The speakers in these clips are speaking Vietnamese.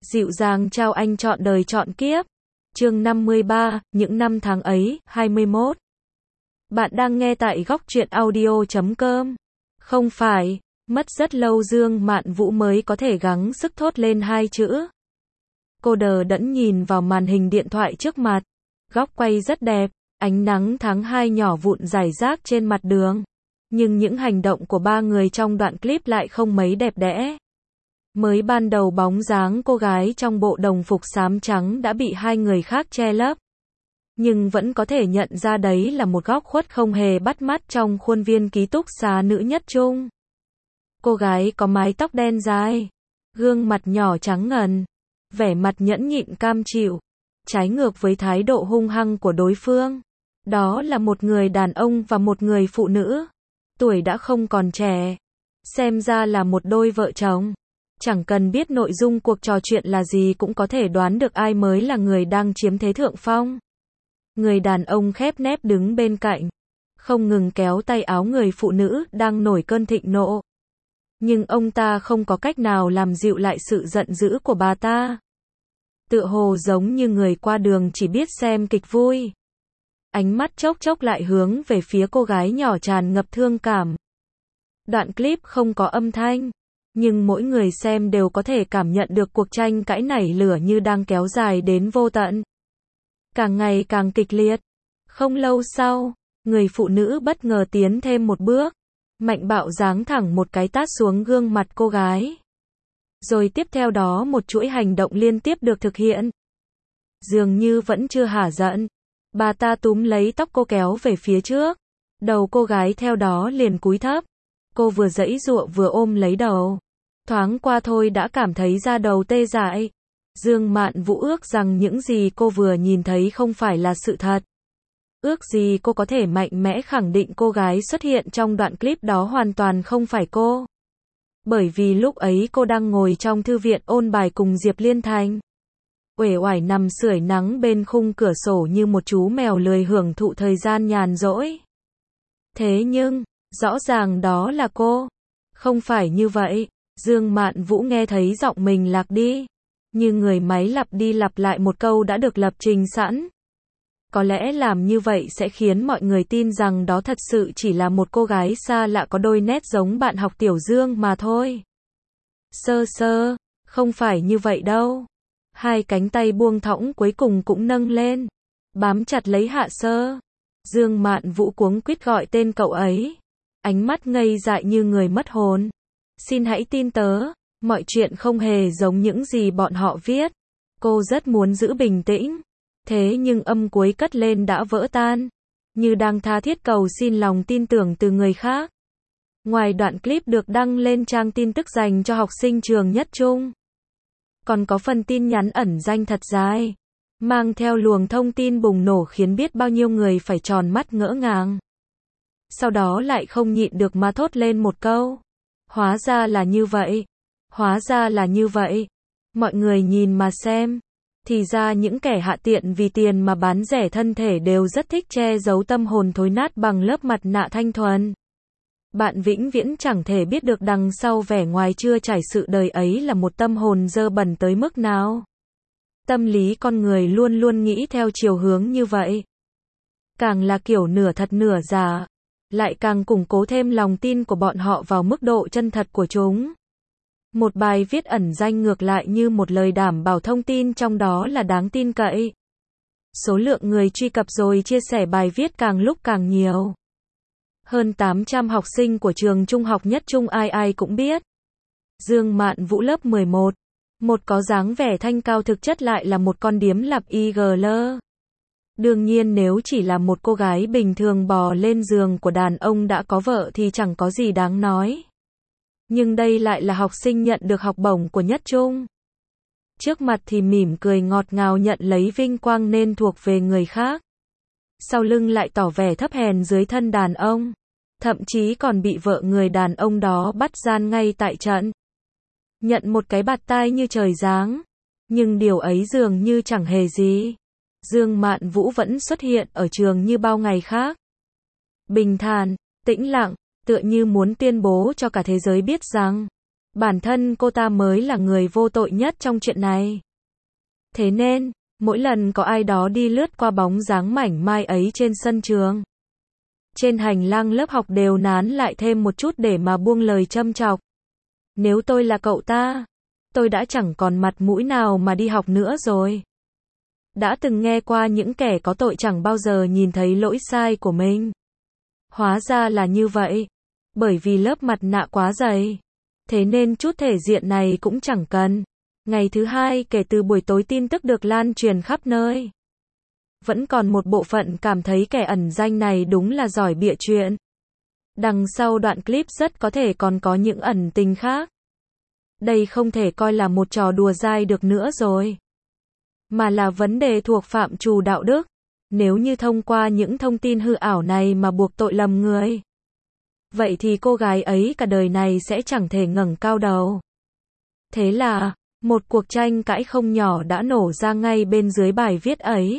Dịu dàng trao anh trọn đời trọn kiếp. Chương 53, những năm tháng ấy, 21. Bạn đang nghe tại góc truyện audio.com. Không phải, mất rất lâu Dương Mạn Vũ mới có thể gắng sức thốt lên hai chữ. Cô đờ đẫn nhìn vào màn hình điện thoại trước mặt. Góc quay rất đẹp, ánh nắng tháng 2 nhỏ vụn rải rác trên mặt đường. Nhưng những hành động của ba người trong đoạn clip lại không mấy đẹp đẽ. Mới ban đầu bóng dáng cô gái trong bộ đồng phục xám trắng đã bị hai người khác che lấp. Nhưng vẫn có thể nhận ra đấy là một góc khuất không hề bắt mắt trong khuôn viên ký túc xá nữ nhất trung. Cô gái có mái tóc đen dài, gương mặt nhỏ trắng ngần, vẻ mặt nhẫn nhịn cam chịu, trái ngược với thái độ hung hăng của đối phương. Đó là một người đàn ông và một người phụ nữ. Tuổi đã không còn trẻ. Xem ra là một đôi vợ chồng. Chẳng cần biết nội dung cuộc trò chuyện là gì cũng có thể đoán được ai mới là người đang chiếm thế thượng phong. Người đàn ông khép nép đứng bên cạnh, không ngừng kéo tay áo người phụ nữ đang nổi cơn thịnh nộ. Nhưng ông ta không có cách nào làm dịu lại sự giận dữ của bà ta. Tựa hồ giống như người qua đường chỉ biết xem kịch vui. Ánh mắt chốc chốc lại hướng về phía cô gái nhỏ tràn ngập thương cảm. Đoạn clip không có âm thanh, nhưng mỗi người xem đều có thể cảm nhận được cuộc tranh cãi nảy lửa như đang kéo dài đến vô tận. Càng ngày càng kịch liệt. Không lâu sau, người phụ nữ bất ngờ tiến thêm một bước, mạnh bạo giáng thẳng một cái tát xuống gương mặt cô gái. Rồi tiếp theo đó một chuỗi hành động liên tiếp được thực hiện. Dường như vẫn chưa hả giận, bà ta túm lấy tóc cô kéo về phía trước. Đầu cô gái theo đó liền cúi thấp. Cô vừa giãy giụa vừa ôm lấy đầu. Thoáng qua thôi đã cảm thấy da đầu tê dại. Dương Mạn Vũ ước rằng những gì cô vừa nhìn thấy không phải là sự thật. Ước gì cô có thể mạnh mẽ khẳng định cô gái xuất hiện trong đoạn clip đó hoàn toàn không phải cô. Bởi vì lúc ấy cô đang ngồi trong thư viện ôn bài cùng Diệp Liên Thành. Uể oải nằm sưởi nắng bên khung cửa sổ như một chú mèo lười hưởng thụ thời gian nhàn rỗi. Thế nhưng, rõ ràng đó là cô. Không phải như vậy. Dương Mạn Vũ nghe thấy giọng mình lạc đi. Như người máy lặp đi lặp lại một câu đã được lập trình sẵn. Có lẽ làm như vậy sẽ khiến mọi người tin rằng đó thật sự chỉ là một cô gái xa lạ có đôi nét giống bạn học Tiểu Dương mà thôi. Không phải như vậy đâu. Hai cánh tay buông thõng cuối cùng cũng nâng lên, bám chặt lấy Hạ Sơ. Dương Mạn Vũ cuống quýt gọi tên cậu ấy. Ánh mắt ngây dại như người mất hồn. Xin hãy tin tớ, mọi chuyện không hề giống những gì bọn họ viết. Cô rất muốn giữ bình tĩnh. Thế nhưng âm cuối cất lên đã vỡ tan. Như đang tha thiết cầu xin lòng tin tưởng từ người khác. Ngoài đoạn clip được đăng lên trang tin tức dành cho học sinh trường nhất trung, còn có phần tin nhắn ẩn danh thật dài, mang theo luồng thông tin bùng nổ khiến biết bao nhiêu người phải tròn mắt ngỡ ngàng. Sau đó lại không nhịn được mà thốt lên một câu. Hóa ra là như vậy. Hóa ra là như vậy. Mọi người nhìn mà xem. Thì ra những kẻ hạ tiện vì tiền mà bán rẻ thân thể đều rất thích che giấu tâm hồn thối nát bằng lớp mặt nạ thanh thuần. Bạn vĩnh viễn chẳng thể biết được đằng sau vẻ ngoài chưa trải sự đời ấy là một tâm hồn dơ bẩn tới mức nào. Tâm lý con người luôn luôn nghĩ theo chiều hướng như vậy. Càng là kiểu nửa thật nửa giả, lại càng củng cố thêm lòng tin của bọn họ vào mức độ chân thật của chúng. Một bài viết ẩn danh ngược lại như một lời đảm bảo thông tin trong đó là đáng tin cậy. Số lượng người truy cập rồi chia sẻ bài viết càng lúc càng nhiều. Hơn 800 học sinh của trường trung học nhất trung ai ai cũng biết. Dương Mạn Vũ lớp 11. Một có dáng vẻ thanh cao thực chất lại là một con điếm lặp IGL. Đương nhiên nếu chỉ là một cô gái bình thường bò lên giường của đàn ông đã có vợ thì chẳng có gì đáng nói. Nhưng đây lại là học sinh nhận được học bổng của nhất trung. Trước mặt thì mỉm cười ngọt ngào nhận lấy vinh quang nên thuộc về người khác. Sau lưng lại tỏ vẻ thấp hèn dưới thân đàn ông. Thậm chí còn bị vợ người đàn ông đó bắt gian ngay tại trận. Nhận một cái bạt tai như trời giáng. Nhưng điều ấy dường như chẳng hề gì. Dương Mạn Vũ vẫn xuất hiện ở trường như bao ngày khác. Bình thản, tĩnh lặng, tựa như muốn tuyên bố cho cả thế giới biết rằng Bản thân cô ta mới là người vô tội nhất trong chuyện này. Thế nên, mỗi lần có ai đó đi lướt qua bóng dáng mảnh mai ấy trên sân trường, trên hành lang lớp học đều nán lại thêm một chút để mà buông lời châm chọc. Nếu tôi là cậu ta, tôi đã chẳng còn mặt mũi nào mà đi học nữa rồi. Đã từng nghe qua những kẻ có tội chẳng bao giờ nhìn thấy lỗi sai của mình. Hóa ra là như vậy. Bởi vì lớp mặt nạ quá dày. Thế nên chút thể diện này cũng chẳng cần. Ngày thứ hai kể từ buổi tối tin tức được lan truyền khắp nơi. Vẫn còn một bộ phận cảm thấy kẻ ẩn danh này đúng là giỏi bịa chuyện. Đằng sau đoạn clip rất có thể còn có những ẩn tình khác. Đây không thể coi là một trò đùa dai được nữa rồi. Mà là vấn đề thuộc phạm trù đạo đức. Nếu như thông qua những thông tin hư ảo này mà buộc tội lầm người, vậy thì cô gái ấy cả đời này sẽ chẳng thể ngẩng cao đầu. Thế là, một cuộc tranh cãi không nhỏ đã nổ ra ngay bên dưới bài viết ấy.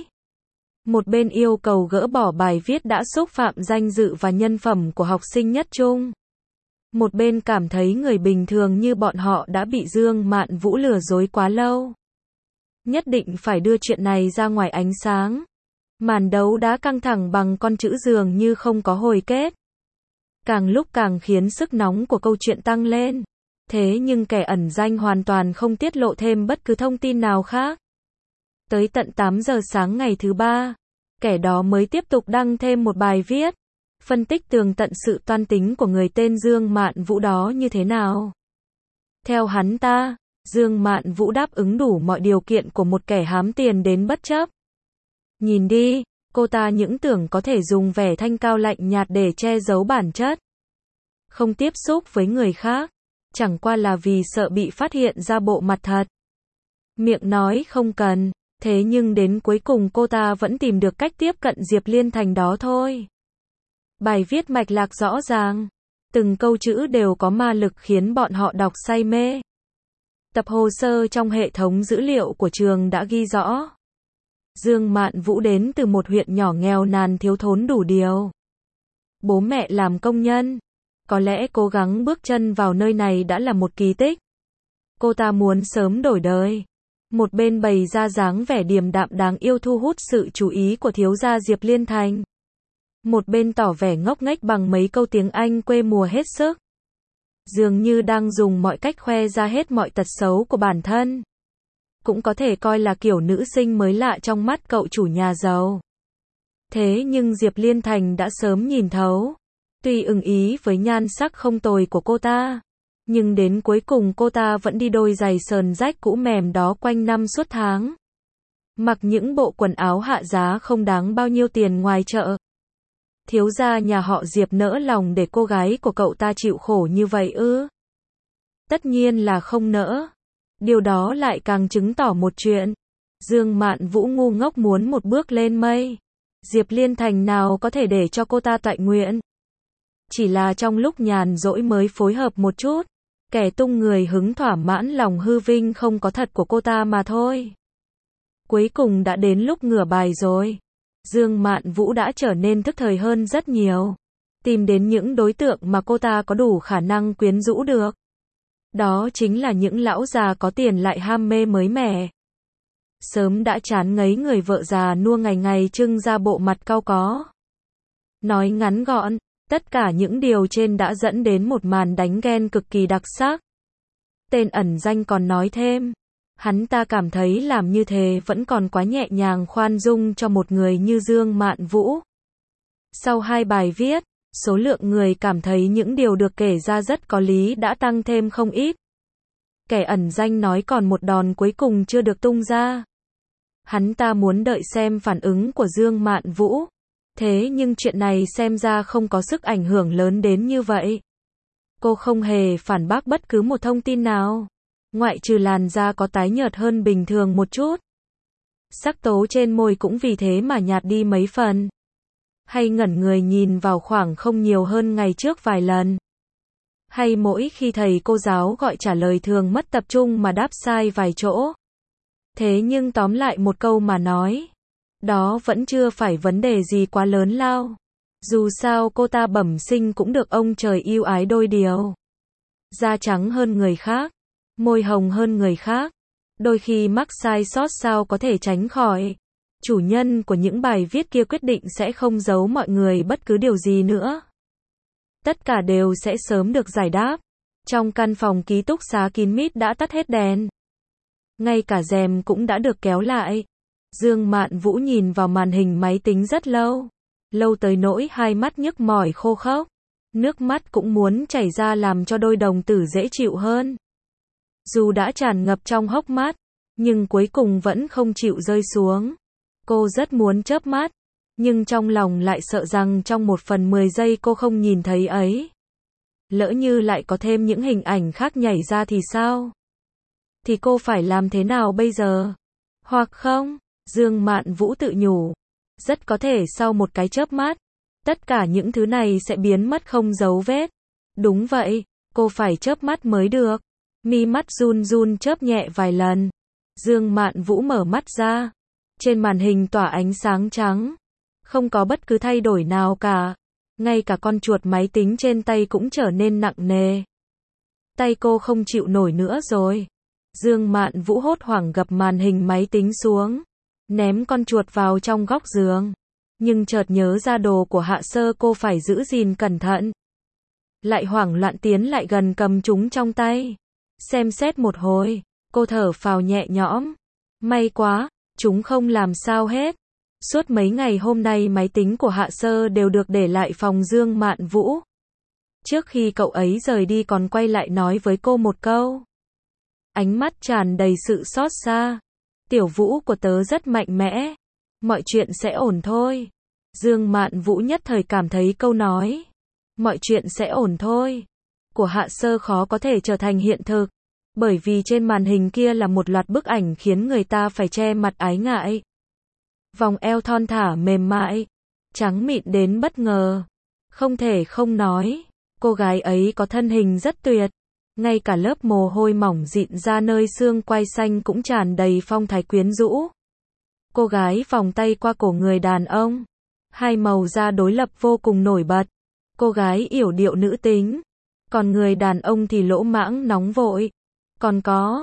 Một bên yêu cầu gỡ bỏ bài viết đã xúc phạm danh dự và nhân phẩm của học sinh nhất trung. Một bên cảm thấy người bình thường như bọn họ đã bị Dương Mạn Vũ lừa dối quá lâu. Nhất định phải đưa chuyện này ra ngoài ánh sáng. Màn đấu đá căng thẳng bằng con chữ dường như không có hồi kết. Càng lúc càng khiến sức nóng của câu chuyện tăng lên. Thế nhưng kẻ ẩn danh hoàn toàn không tiết lộ thêm bất cứ thông tin nào khác. Tới tận 8 giờ sáng ngày thứ ba, kẻ đó mới tiếp tục đăng thêm một bài viết, phân tích tường tận sự toan tính của người tên Dương Mạn Vũ đó như thế nào. Theo hắn ta, Dương Mạn Vũ đáp ứng đủ mọi điều kiện của một kẻ hám tiền đến bất chấp. Nhìn đi, cô ta những tưởng có thể dùng vẻ thanh cao lạnh nhạt để che giấu bản chất. Không tiếp xúc với người khác, chẳng qua là vì sợ bị phát hiện ra bộ mặt thật. Miệng nói không cần, thế nhưng đến cuối cùng cô ta vẫn tìm được cách tiếp cận Diệp Liên Thành đó thôi. Bài viết mạch lạc rõ ràng, từng câu chữ đều có ma lực khiến bọn họ đọc say mê. Tập hồ sơ trong hệ thống dữ liệu của trường đã ghi rõ. Dương Mạn Vũ đến từ một huyện nhỏ nghèo nàn thiếu thốn đủ điều. Bố mẹ làm công nhân. Có lẽ cố gắng bước chân vào nơi này đã là một kỳ tích. Cô ta muốn sớm đổi đời. Một bên bày ra dáng vẻ điềm đạm đáng yêu thu hút sự chú ý của thiếu gia Diệp Liên Thành. Một bên tỏ vẻ ngốc nghếch bằng mấy câu tiếng Anh quê mùa hết sức. Dường như đang dùng mọi cách khoe ra hết mọi tật xấu của bản thân. Cũng có thể coi là kiểu nữ sinh mới lạ trong mắt cậu chủ nhà giàu. Thế nhưng Diệp Liên Thành đã sớm nhìn thấu. Tuy ưng ý với nhan sắc không tồi của cô ta, nhưng đến cuối cùng cô ta vẫn đi đôi giày sờn rách cũ mềm đó quanh năm suốt tháng. Mặc những bộ quần áo hạ giá không đáng bao nhiêu tiền ngoài chợ. Thiếu gia nhà họ Diệp nỡ lòng để cô gái của cậu ta chịu khổ như vậy ư? Tất nhiên là không nỡ. Điều đó lại càng chứng tỏ một chuyện. Dương Mạn Vũ ngu ngốc muốn một bước lên mây. Diệp Liên Thành nào có thể để cho cô ta toại nguyện. Chỉ là trong lúc nhàn rỗi mới phối hợp một chút. Kẻ tung người hứng thỏa mãn lòng hư vinh không có thật của cô ta mà thôi. Cuối cùng đã đến lúc ngửa bài rồi. Dương Mạn Vũ đã trở nên thức thời hơn rất nhiều. Tìm đến những đối tượng mà cô ta có đủ khả năng quyến rũ được. Đó chính là những lão già có tiền lại ham mê mới mẻ. Sớm đã chán ngấy người vợ già nua ngày ngày trưng ra bộ mặt cau có. Nói ngắn gọn, tất cả những điều trên đã dẫn đến một màn đánh ghen cực kỳ đặc sắc. Tên ẩn danh còn nói thêm, hắn ta cảm thấy làm như thế vẫn còn quá nhẹ nhàng khoan dung cho một người như Dương Mạn Vũ. Sau 2 bài viết, số lượng người cảm thấy những điều được kể ra rất có lý đã tăng thêm không ít. Kẻ ẩn danh nói còn một đòn cuối cùng chưa được tung ra. Hắn ta muốn đợi xem phản ứng của Dương Mạn Vũ. Thế nhưng chuyện này xem ra không có sức ảnh hưởng lớn đến như vậy. Cô không hề phản bác bất cứ một thông tin nào. Ngoại trừ làn da có tái nhợt hơn bình thường một chút. Sắc tố trên môi cũng vì thế mà nhạt đi mấy phần. Hay ngẩn người nhìn vào khoảng không nhiều hơn ngày trước vài lần. Hay mỗi khi thầy cô giáo gọi trả lời thường mất tập trung mà đáp sai vài chỗ. Thế nhưng tóm lại một câu mà nói. Đó vẫn chưa phải vấn đề gì quá lớn lao. Dù sao cô ta bẩm sinh cũng được ông trời yêu ái đôi điều. Da trắng hơn người khác, môi hồng hơn người khác. Đôi khi mắc sai sót sao có thể tránh khỏi. Chủ nhân của những bài viết kia quyết định sẽ không giấu mọi người bất cứ điều gì nữa. Tất cả đều sẽ sớm được giải đáp. Trong căn phòng ký túc xá kín mít đã tắt hết đèn. Ngay cả rèm cũng đã được kéo lại. Dương Mạn Vũ nhìn vào màn hình máy tính rất lâu. Lâu tới nỗi hai mắt nhức mỏi khô khốc. Nước mắt cũng muốn chảy ra làm cho đôi đồng tử dễ chịu hơn. Dù đã tràn ngập trong hốc mắt, nhưng cuối cùng vẫn không chịu rơi xuống. Cô rất muốn chớp mắt, nhưng trong lòng lại sợ rằng trong 1/10 giây cô không nhìn thấy ấy. Lỡ như lại có thêm những hình ảnh khác nhảy ra thì sao? Thì cô phải làm thế nào bây giờ? Hoặc không, Dương Mạn Vũ tự nhủ. Rất có thể sau một cái chớp mắt, tất cả những thứ này sẽ biến mất không dấu vết. Đúng vậy, cô phải chớp mắt mới được. Mi mắt run run chớp nhẹ vài lần. Dương Mạn Vũ mở mắt ra. Trên màn hình tỏa ánh sáng trắng. Không có bất cứ thay đổi nào cả. Ngay cả con chuột máy tính trên tay cũng trở nên nặng nề. Tay cô không chịu nổi nữa rồi. Dương Mạn Vũ hốt hoảng gập màn hình máy tính xuống. Ném con chuột vào trong góc giường. Nhưng chợt nhớ ra đồ của Hạ Sơ cô phải giữ gìn cẩn thận. Lại hoảng loạn tiến lại gần cầm chúng trong tay. Xem xét một hồi, cô thở phào nhẹ nhõm. May quá, chúng không làm sao hết. Suốt mấy ngày hôm nay máy tính của Hạ Sơ đều được để lại phòng Dương Mạn Vũ. Trước khi cậu ấy rời đi còn quay lại nói với cô một câu. Ánh mắt tràn đầy sự xót xa. Tiểu Vũ của tớ rất mạnh mẽ. Mọi chuyện sẽ ổn thôi. Dương Mạn Vũ nhất thời cảm thấy câu nói. Mọi chuyện sẽ ổn thôi. Của Hạ Sơ khó có thể trở thành hiện thực. Bởi vì trên màn hình kia là một loạt bức ảnh khiến người ta phải che mặt ái ngại. Vòng eo thon thả mềm mại. Trắng mịn đến bất ngờ. Không thể không nói. Cô gái ấy có thân hình rất tuyệt. Ngay cả lớp mồ hôi mỏng dịn ra nơi xương quai xanh cũng tràn đầy phong thái quyến rũ. Cô gái vòng tay qua cổ người đàn ông. Hai màu da đối lập vô cùng nổi bật. Cô gái yểu điệu nữ tính. Còn người đàn ông thì lỗ mãng nóng vội. Còn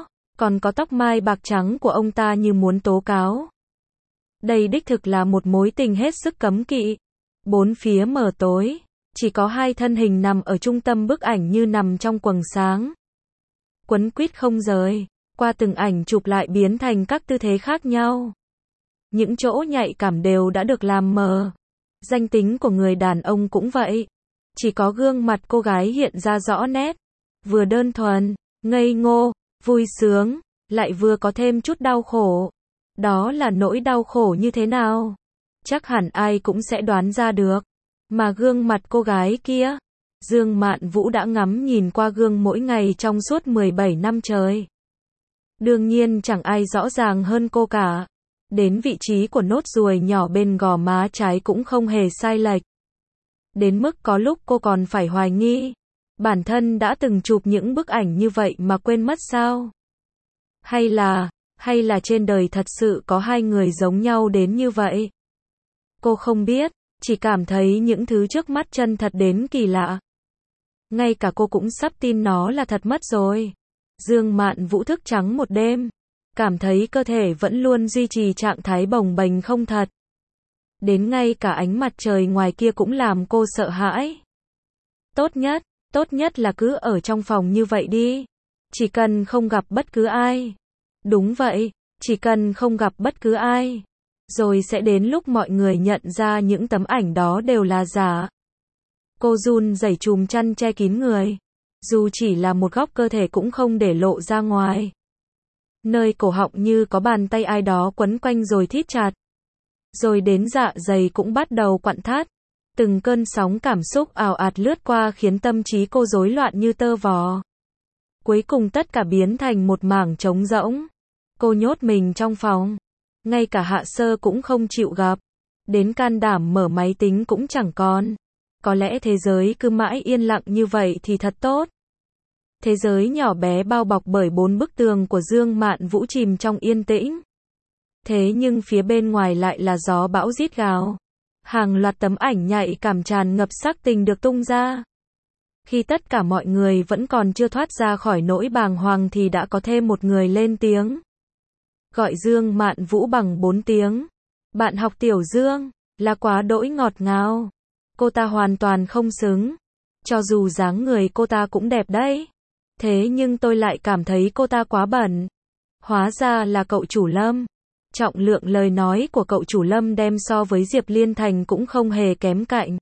có tóc mai bạc trắng của ông ta như muốn tố cáo. Đây đích thực là một mối tình hết sức cấm kỵ. Bốn phía mờ tối. Chỉ có hai thân hình nằm ở trung tâm bức ảnh như nằm trong quầng sáng. Quấn quýt không rời. Qua từng ảnh chụp lại biến thành các tư thế khác nhau. Những chỗ nhạy cảm đều đã được làm mờ. Danh tính của người đàn ông cũng vậy. Chỉ có gương mặt cô gái hiện ra rõ nét. Vừa đơn thuần, ngây ngô, vui sướng, lại vừa có thêm chút đau khổ. Đó là nỗi đau khổ như thế nào? Chắc hẳn ai cũng sẽ đoán ra được. Mà gương mặt cô gái kia, Dương Mạn Vũ đã ngắm nhìn qua gương mỗi ngày trong suốt 17 năm trời. Đương nhiên chẳng ai rõ ràng hơn cô cả. Đến vị trí của nốt ruồi nhỏ bên gò má trái cũng không hề sai lệch. Đến mức có lúc cô còn phải hoài nghi. Bản thân đã từng chụp những bức ảnh như vậy mà quên mất sao? Hay là trên đời thật sự có hai người giống nhau đến như vậy? Cô không biết, chỉ cảm thấy những thứ trước mắt chân thật đến kỳ lạ. Ngay cả cô cũng sắp tin nó là thật mất rồi. Dương Mạn Vũ thức trắng một đêm. Cảm thấy cơ thể vẫn luôn duy trì trạng thái bồng bềnh không thật. Đến ngay cả ánh mặt trời ngoài kia cũng làm cô sợ hãi. Tốt nhất là cứ ở trong phòng như vậy đi. Chỉ cần không gặp bất cứ ai. Đúng vậy, chỉ cần không gặp bất cứ ai. Rồi sẽ đến lúc mọi người nhận ra những tấm ảnh đó đều là giả. Cô run rẩy chùm chăn che kín người. Dù chỉ là một góc cơ thể cũng không để lộ ra ngoài. Nơi cổ họng như có bàn tay ai đó quấn quanh rồi thít chặt. Rồi đến dạ dày cũng bắt đầu quặn thắt. Từng cơn sóng cảm xúc ào ạt lướt qua khiến tâm trí cô rối loạn như tơ vò. Cuối cùng tất cả biến thành một mảng trống rỗng. Cô nhốt mình trong phòng. Ngay cả Hạ Sơ cũng không chịu gặp. Đến can đảm mở máy tính cũng chẳng còn. Có lẽ thế giới cứ mãi yên lặng như vậy thì thật tốt. Thế giới nhỏ bé bao bọc bởi 4 bức tường của Dương Mạn Vũ chìm trong yên tĩnh. Thế nhưng phía bên ngoài lại là gió bão rít gào. Hàng loạt tấm ảnh nhạy cảm tràn ngập sắc tình được tung ra. Khi tất cả mọi người vẫn còn chưa thoát ra khỏi nỗi bàng hoàng thì đã có thêm một người lên tiếng. Gọi Dương Mạn Vũ bằng 4 tiếng. Bạn học Tiểu Dương, là quá đỗi ngọt ngào. Cô ta hoàn toàn không xứng. Cho dù dáng người cô ta cũng đẹp đấy. Thế nhưng tôi lại cảm thấy cô ta quá bẩn. Hóa ra là cậu chủ Lâm. Trọng lượng lời nói của cậu chủ Lâm đem so với Diệp Liên Thành cũng không hề kém cạnh.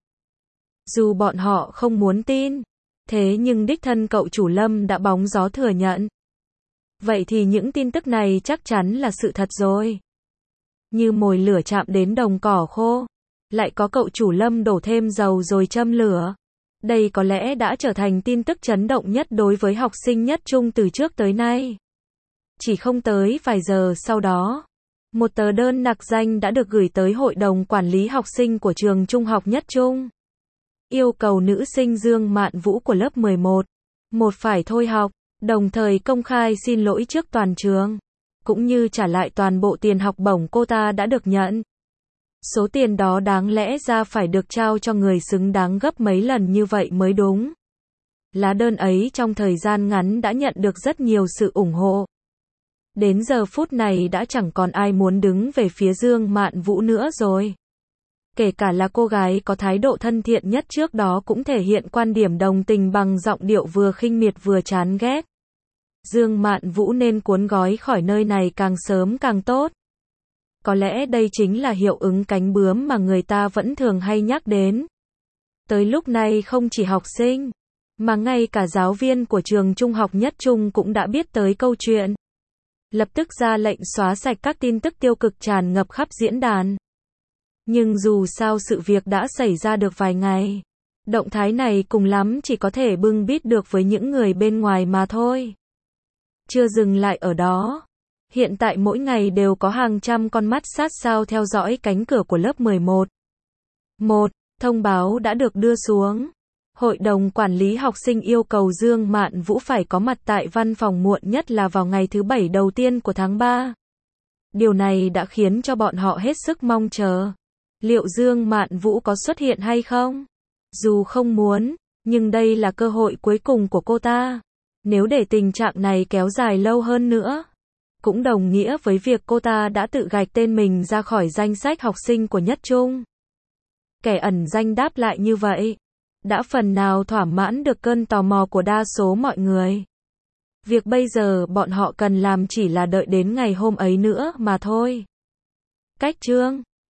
Dù bọn họ không muốn tin. Thế nhưng đích thân cậu chủ Lâm đã bóng gió thừa nhận. Vậy thì những tin tức này chắc chắn là sự thật rồi. Như mồi lửa chạm đến đồng cỏ khô. Lại có cậu chủ Lâm đổ thêm dầu rồi châm lửa. Đây có lẽ đã trở thành tin tức chấn động nhất đối với học sinh Nhất Trung từ trước tới nay. Chỉ không tới vài giờ sau đó, một tờ đơn nặc danh đã được gửi tới Hội đồng Quản lý học sinh của trường Trung học Nhất Trung. Yêu cầu nữ sinh Dương Mạn Vũ của lớp 11, phải thôi học, đồng thời công khai xin lỗi trước toàn trường, cũng như trả lại toàn bộ tiền học bổng cô ta đã được nhận. Số tiền đó đáng lẽ ra phải được trao cho người xứng đáng gấp mấy lần như vậy mới đúng. Lá đơn ấy trong thời gian ngắn đã nhận được rất nhiều sự ủng hộ. Đến giờ phút này đã chẳng còn ai muốn đứng về phía Dương Mạn Vũ nữa rồi. Kể cả là cô gái có thái độ thân thiện nhất trước đó cũng thể hiện quan điểm đồng tình bằng giọng điệu vừa khinh miệt vừa chán ghét. Dương Mạn Vũ nên cuốn gói khỏi nơi này càng sớm càng tốt. Có lẽ đây chính là hiệu ứng cánh bướm mà người ta vẫn thường hay nhắc đến. Tới lúc này không chỉ học sinh, mà ngay cả giáo viên của trường Trung học Nhất Trung cũng đã biết tới câu chuyện. Lập tức ra lệnh xóa sạch các tin tức tiêu cực tràn ngập khắp diễn đàn. Nhưng dù sao sự việc đã xảy ra được vài ngày. Động thái này cùng lắm chỉ có thể bưng bít được với những người bên ngoài mà thôi. Chưa dừng lại ở đó. Hiện tại mỗi ngày đều có hàng trăm con mắt sát sao theo dõi cánh cửa của lớp 11. Thông báo đã được đưa xuống. Hội đồng quản lý học sinh yêu cầu Dương Mạn Vũ phải có mặt tại văn phòng muộn nhất là vào ngày thứ 7 đầu tiên của tháng 3. Điều này đã khiến cho bọn họ hết sức mong chờ. Liệu Dương Mạn Vũ có xuất hiện hay không? Dù không muốn, nhưng đây là cơ hội cuối cùng của cô ta. Nếu để tình trạng này kéo dài lâu hơn nữa, cũng đồng nghĩa với việc cô ta đã tự gạch tên mình ra khỏi danh sách học sinh của Nhất Trung. Kẻ ẩn danh đáp lại như vậy, đã phần nào thỏa mãn được cơn tò mò của đa số mọi người. Việc bây giờ bọn họ cần làm chỉ là đợi đến ngày hôm ấy nữa mà thôi. Cách chương